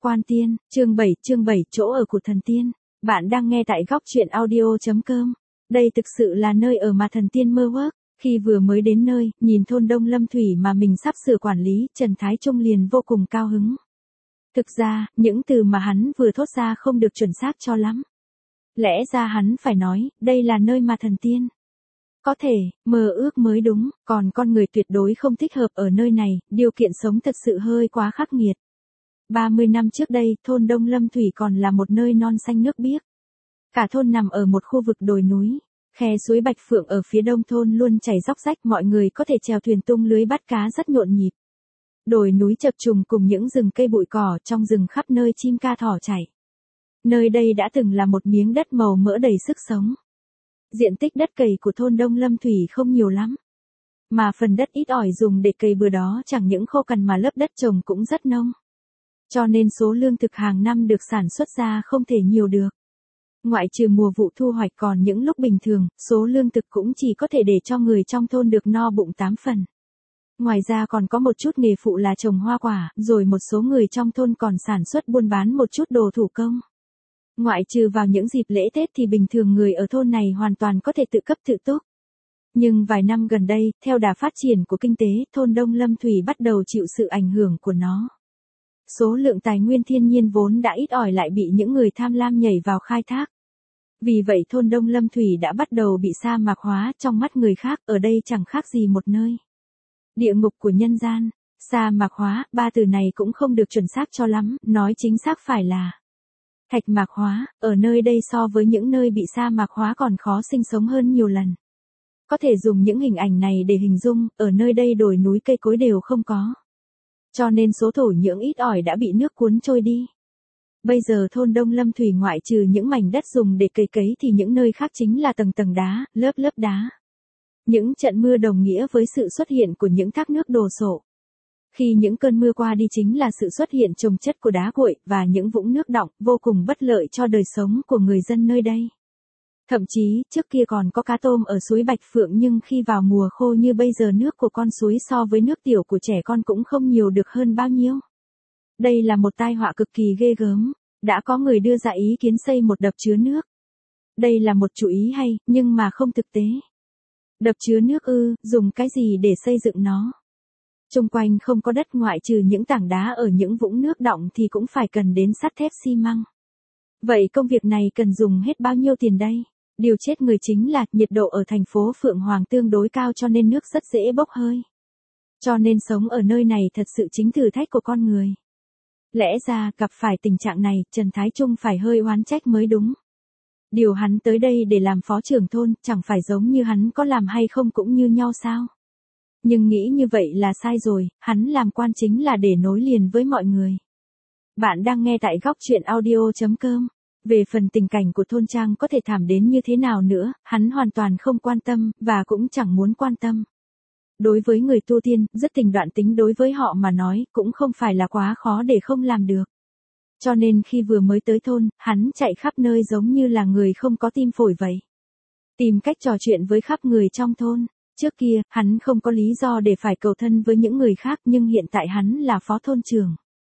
Quan Tiên, chương 7 chỗ ở của thần tiên. Bạn đang nghe tại góc truyện audio.com. Đây thực sự là nơi ở mà thần tiên mơ ước. Khi vừa mới đến nơi, nhìn thôn Đông Lâm Thủy mà mình sắp sửa quản lý, Trần Thái Trung liền vô cùng cao hứng. Thực ra, những từ mà hắn vừa thốt ra không được chuẩn xác cho lắm. Lẽ ra hắn phải nói, đây là nơi mà thần tiên có thể mơ ước mới đúng, còn con người tuyệt đối không thích hợp ở nơi này, điều kiện sống thật sự hơi quá khắc nghiệt. 30 năm trước đây, thôn Đông Lâm Thủy còn là một nơi non xanh nước biếc. Cả thôn nằm ở một khu vực đồi núi, khe suối Bạch Phượng ở phía đông thôn luôn chảy róc rách, mọi người có thể chèo thuyền tung lưới bắt cá rất nhộn nhịp. Đồi núi chập trùng cùng những rừng cây bụi cỏ, trong rừng khắp nơi chim ca thỏ chạy. Nơi đây đã từng là một miếng đất màu mỡ đầy sức sống. Diện tích đất cày của thôn Đông Lâm Thủy không nhiều lắm, mà phần đất ít ỏi dùng để cày bừa đó chẳng những khô cằn mà lớp đất trồng cũng rất nông. Cho nên số lương thực hàng năm được sản xuất ra không thể nhiều được. Ngoại trừ mùa vụ thu hoạch, còn những lúc bình thường, số lương thực cũng chỉ có thể để cho người trong thôn được no bụng 8 phần. Ngoài ra còn có một chút nghề phụ là trồng hoa quả, rồi một số người trong thôn còn sản xuất buôn bán một chút đồ thủ công. Ngoại trừ vào những dịp lễ Tết thì bình thường người ở thôn này hoàn toàn có thể tự cấp tự túc. Nhưng vài năm gần đây, theo đà phát triển của kinh tế, thôn Đông Lâm Thủy bắt đầu chịu sự ảnh hưởng của nó. Số lượng tài nguyên thiên nhiên vốn đã ít ỏi lại bị những người tham lam nhảy vào khai thác. Vì vậy thôn Đông Lâm Thủy đã bắt đầu bị sa mạc hóa, trong mắt người khác, ở đây chẳng khác gì một nơi địa ngục của nhân gian. Sa mạc hóa, ba từ này cũng không được chuẩn xác cho lắm, nói chính xác phải là thạch mạc hóa, ở nơi đây so với những nơi bị sa mạc hóa còn khó sinh sống hơn nhiều lần. Có thể dùng những hình ảnh này để hình dung, ở nơi đây đồi núi cây cối đều không có. Cho nên số thổ nhưỡng ít ỏi đã bị nước cuốn trôi đi. Bây giờ thôn Đông Lâm Thủy ngoại trừ những mảnh đất dùng để cày cấy thì những nơi khác chính là tầng tầng đá, lớp lớp đá. Những trận mưa đồng nghĩa với sự xuất hiện của những thác nước đồ sộ. Khi những cơn mưa qua đi chính là sự xuất hiện chồng chất của đá cuội và những vũng nước đọng, vô cùng bất lợi cho đời sống của người dân nơi đây. Thậm chí, trước kia còn có cá tôm ở suối Bạch Phượng, nhưng khi vào mùa khô như bây giờ, nước của con suối so với nước tiểu của trẻ con cũng không nhiều được hơn bao nhiêu. Đây là một tai họa cực kỳ ghê gớm. Đã có người đưa ra ý kiến xây một đập chứa nước. Đây là một chủ ý hay, nhưng mà không thực tế. Đập chứa nước ư, dùng cái gì để xây dựng nó? Xung quanh không có đất, ngoại trừ những tảng đá ở những vũng nước đọng thì cũng phải cần đến sắt thép xi măng. Vậy công việc này cần dùng hết bao nhiêu tiền đây? Điều chết người chính là nhiệt độ ở thành phố Phượng Hoàng tương đối cao, cho nên nước rất dễ bốc hơi. Cho nên sống ở nơi này thật sự chính thử thách của con người. Lẽ ra gặp phải tình trạng này, Trần Thái Trung phải hơi oán trách mới đúng. Điều hắn tới đây để làm phó trưởng thôn, chẳng phải giống như hắn có làm hay không cũng như nhau sao? Nhưng nghĩ như vậy là sai rồi, hắn làm quan chính là để nối liền với mọi người. Bạn đang nghe tại góc truyện audio.com. Về phần tình cảnh của thôn trang có thể thảm đến như thế nào nữa, hắn hoàn toàn không quan tâm, và cũng chẳng muốn quan tâm. Đối với người tu tiên, dứt tình đoạn tính đối với họ mà nói, cũng không phải là quá khó để không làm được. Cho nên khi vừa mới tới thôn, hắn chạy khắp nơi giống như là người không có tim phổi vậy. Tìm cách trò chuyện với khắp người trong thôn. Trước kia, hắn không có lý do để phải cầu thân với những người khác, nhưng hiện tại hắn là phó thôn trưởng.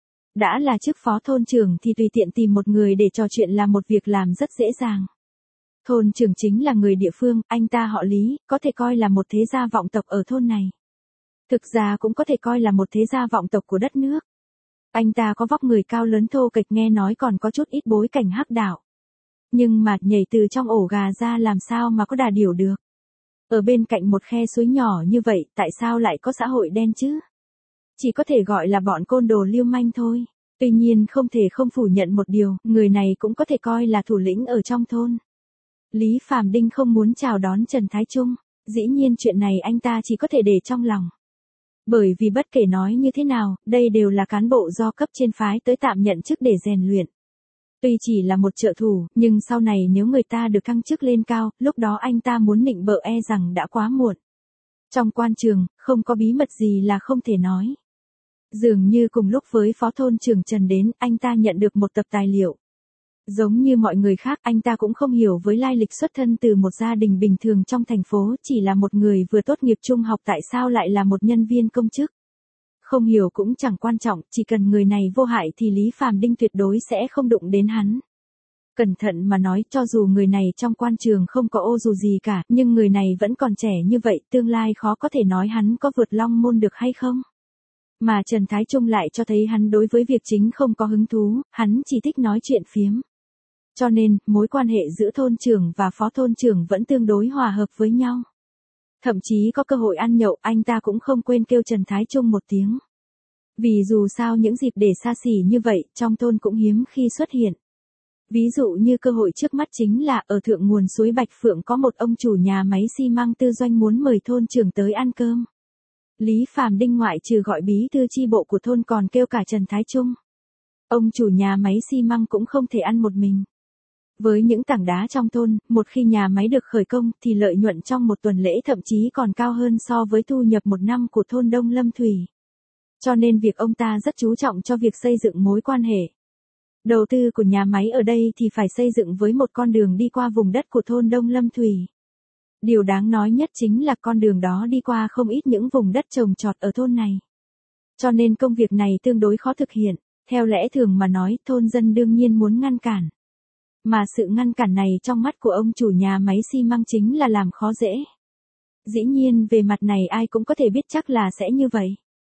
Đã là chức phó thôn trưởng thì tùy tiện tìm một người để trò chuyện là một việc làm rất dễ dàng. Thôn trưởng chính là người địa phương, anh ta họ Lý, có thể coi là một thế gia vọng tộc ở thôn này. Thực ra cũng có thể coi là một thế gia vọng tộc của đất nước. Anh ta có vóc người cao lớn thô kệch, nghe nói còn có chút ít bối cảnh hắc đạo. Nhưng mà nhảy từ trong ổ gà ra làm sao mà có đà điểu được. Ở bên cạnh một khe suối nhỏ như vậy, tại sao lại có xã hội đen chứ? Chỉ có thể gọi là bọn côn đồ lưu manh thôi. Tuy nhiên không thể không phủ nhận một điều, người này cũng có thể coi là thủ lĩnh ở trong thôn. Lý Phàm Đinh không muốn chào đón Trần Thái Trung. Dĩ nhiên chuyện này anh ta chỉ có thể để trong lòng. Bởi vì bất kể nói như thế nào, đây đều là cán bộ do cấp trên phái tới tạm nhận chức để rèn luyện. Tuy chỉ là một trợ thủ, nhưng sau này nếu người ta được thăng chức lên cao, lúc đó anh ta muốn nịnh bợ e rằng đã quá muộn. Trong quan trường, không có bí mật gì là không thể nói. Dường như cùng lúc với phó thôn trưởng Trần đến, anh ta nhận được một tập tài liệu. Giống như mọi người khác, anh ta cũng không hiểu với lai lịch xuất thân từ một gia đình bình thường trong thành phố, chỉ là một người vừa tốt nghiệp trung học tại sao lại là một nhân viên công chức. Không hiểu cũng chẳng quan trọng, chỉ cần người này vô hại thì Lý Phàm Đinh tuyệt đối sẽ không đụng đến hắn. Cẩn thận mà nói, cho dù người này trong quan trường không có ô dù gì cả, nhưng người này vẫn còn trẻ như vậy, tương lai khó có thể nói hắn có vượt long môn được hay không. Mà Trần Thái Trung lại cho thấy hắn đối với việc chính không có hứng thú, hắn chỉ thích nói chuyện phiếm. Cho nên, mối quan hệ giữa thôn trưởng và phó thôn trưởng vẫn tương đối hòa hợp với nhau. Thậm chí có cơ hội ăn nhậu, anh ta cũng không quên kêu Trần Thái Trung một tiếng. Vì dù sao những dịp để xa xỉ như vậy, trong thôn cũng hiếm khi xuất hiện. Ví dụ như cơ hội trước mắt chính là ở thượng nguồn suối Bạch Phượng có một ông chủ nhà máy xi măng tư doanh muốn mời thôn trưởng tới ăn cơm. Lý Phàm Đinh ngoại trừ gọi bí thư chi bộ của thôn còn kêu cả Trần Thái Trung. Ông chủ nhà máy xi măng cũng không thể ăn một mình. Với những tảng đá trong thôn, một khi nhà máy được khởi công thì lợi nhuận trong một tuần lễ thậm chí còn cao hơn so với thu nhập một năm của thôn Đông Lâm Thủy. Cho nên việc ông ta rất chú trọng cho việc xây dựng mối quan hệ. Đầu tư của nhà máy ở đây thì phải xây dựng với một con đường đi qua vùng đất của thôn Đông Lâm Thủy. Điều đáng nói nhất chính là con đường đó đi qua không ít những vùng đất trồng trọt ở thôn này. Cho nên công việc này tương đối khó thực hiện, theo lẽ thường mà nói thôn dân đương nhiên muốn ngăn cản. Mà sự ngăn cản này trong mắt của ông chủ nhà máy xi măng chính là làm khó dễ. Dĩ nhiên về mặt này ai cũng có thể biết chắc là sẽ như vậy.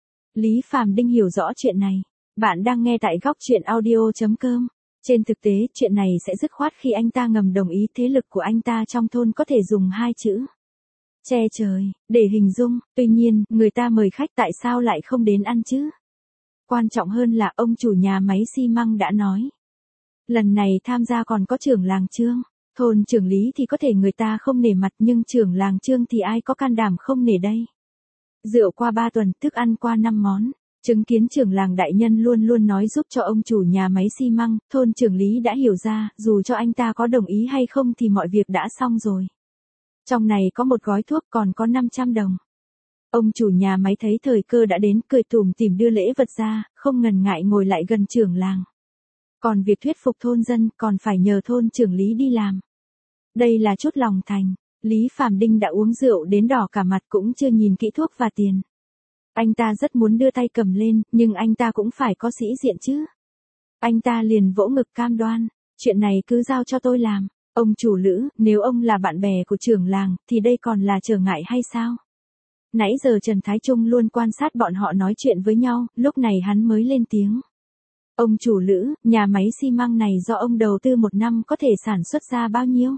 Lý Phàm Đinh hiểu rõ chuyện này. Bạn đang nghe tại góc chuyện audio.com. Trên thực tế, chuyện này sẽ dứt khoát khi anh ta ngầm đồng ý thế lực của anh ta trong thôn có thể dùng hai chữ che trời, để hình dung, tuy nhiên, người ta mời khách tại sao lại không đến ăn chứ? Quan trọng hơn là ông chủ nhà máy xi măng đã nói. Lần này tham gia còn có trưởng làng Trương, thôn trưởng Lý thì có thể người ta không nể mặt nhưng trưởng làng Trương thì ai có can đảm không nể đây. Rượu qua 3 tuần, thức ăn qua 5 món. Chứng kiến trưởng làng đại nhân luôn luôn nói giúp cho ông chủ nhà máy xi măng, thôn trưởng Lý đã hiểu ra, dù cho anh ta có đồng ý hay không thì mọi việc đã xong rồi. Trong này có một gói thuốc còn có 500 đồng. Ông chủ nhà máy thấy thời cơ đã đến, cười tủm tỉm đưa lễ vật ra, không ngần ngại ngồi lại gần trưởng làng. Còn việc thuyết phục thôn dân còn phải nhờ thôn trưởng Lý đi làm. Đây là chút lòng thành, Lý Phàm Đinh đã uống rượu đến đỏ cả mặt cũng chưa nhìn kỹ thuốc và tiền. Anh ta rất muốn đưa tay cầm lên, nhưng anh ta cũng phải có sĩ diện chứ. Anh ta liền vỗ ngực cam đoan, chuyện này cứ giao cho tôi làm. Ông chủ Lữ, nếu ông là bạn bè của trưởng làng, thì đây còn là trở ngại hay sao? Nãy giờ Trần Thái Trung luôn quan sát bọn họ nói chuyện với nhau, lúc này hắn mới lên tiếng. Ông chủ Lữ, nhà máy xi măng này do ông đầu tư một năm có thể sản xuất ra bao nhiêu?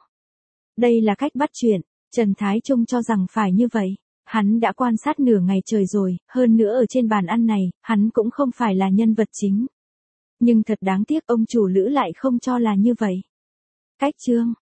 Đây là cách bắt chuyện, Trần Thái Trung cho rằng phải như vậy. Hắn đã quan sát nửa ngày trời rồi, hơn nữa ở trên bàn ăn này, hắn cũng không phải là nhân vật chính. Nhưng thật đáng tiếc ông chủ Lữ lại không cho là như vậy. Cách Trương,